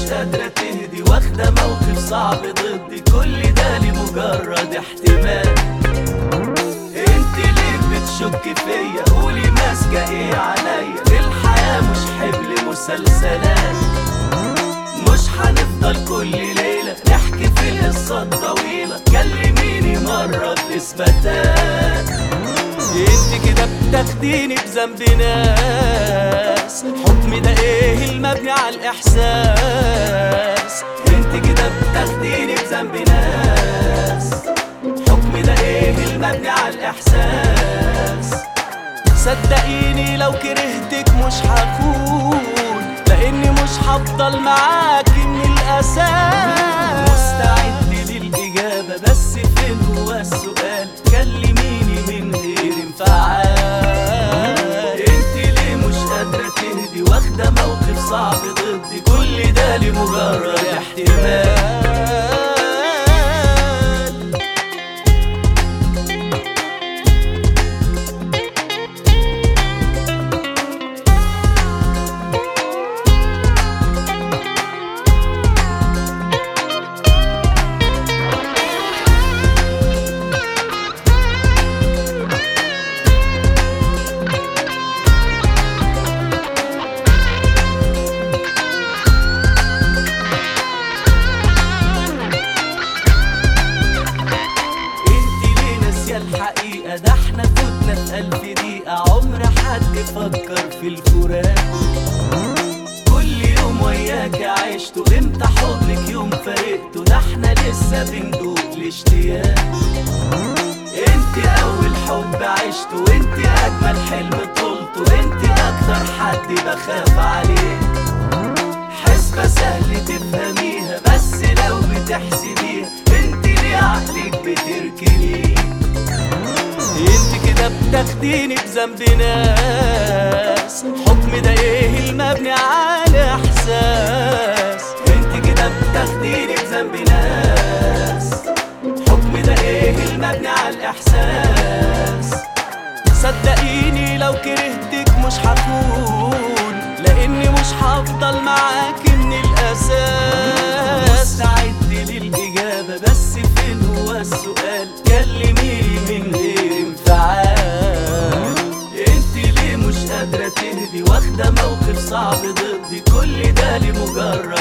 قادرة تهدي، واخدة موقف صعب ضدي، كل ده لمجرد احتمال. انت ليه بتشك فيا؟ قولي ماسكة ايه عليا؟ الحياة مش حبل مسلسلات، مش هنفضل كل ليلة نحكي في القصة الطويلة. كلميني مرة بإثباتات. انت كده بتاخديني بذنب ناس، حكمي ده ايه المبني على الإحساس؟ انت كده بتاخديني بذنب ناس، حكمي ده ايه المبني على الإحساس؟ صدقيني لو كرهتك مش هكون، لاني مش هفضل معاكي من الاساس. مستعد للاجابه بس فين هو السؤال؟ كلميني من غير انفعال. انت ليه مش قادره تهدي، واخده موقف صعب ضدي، كل ده لمجرد احتمال. الحقيقة ده احنا كنا في 1000 دقيقة، عمر حد فكر في الفراق. كل يوم وياك عشته، امتى حضنك يوم فارقته؟ ده احنا لسه بندوق الاشتياق. انت اول حب عشته، وانت اجمل حلم طولته، انت اكتر حد بخاف عليه. حسبة سهل تفهميها بس لو بتحسبيها، انت ليه عقلك بتركنيه؟ انت كده بتاخديني بذنب ناس، حكم ده ايه المبني على احساس؟ انت كده بتاخديني بذنب ناس، حكم ده ايه المبني على الاحساس؟ صدقيني لو كرهتك مش هكون، لاني مش هفضل معاكي من الاساس. مستعد للاجابه بس فين هو السؤال؟ كلميني من غير انفعال. انت ليه مش قادره تهدي، واخده موقف صعب ضدي، كل ده لمجرد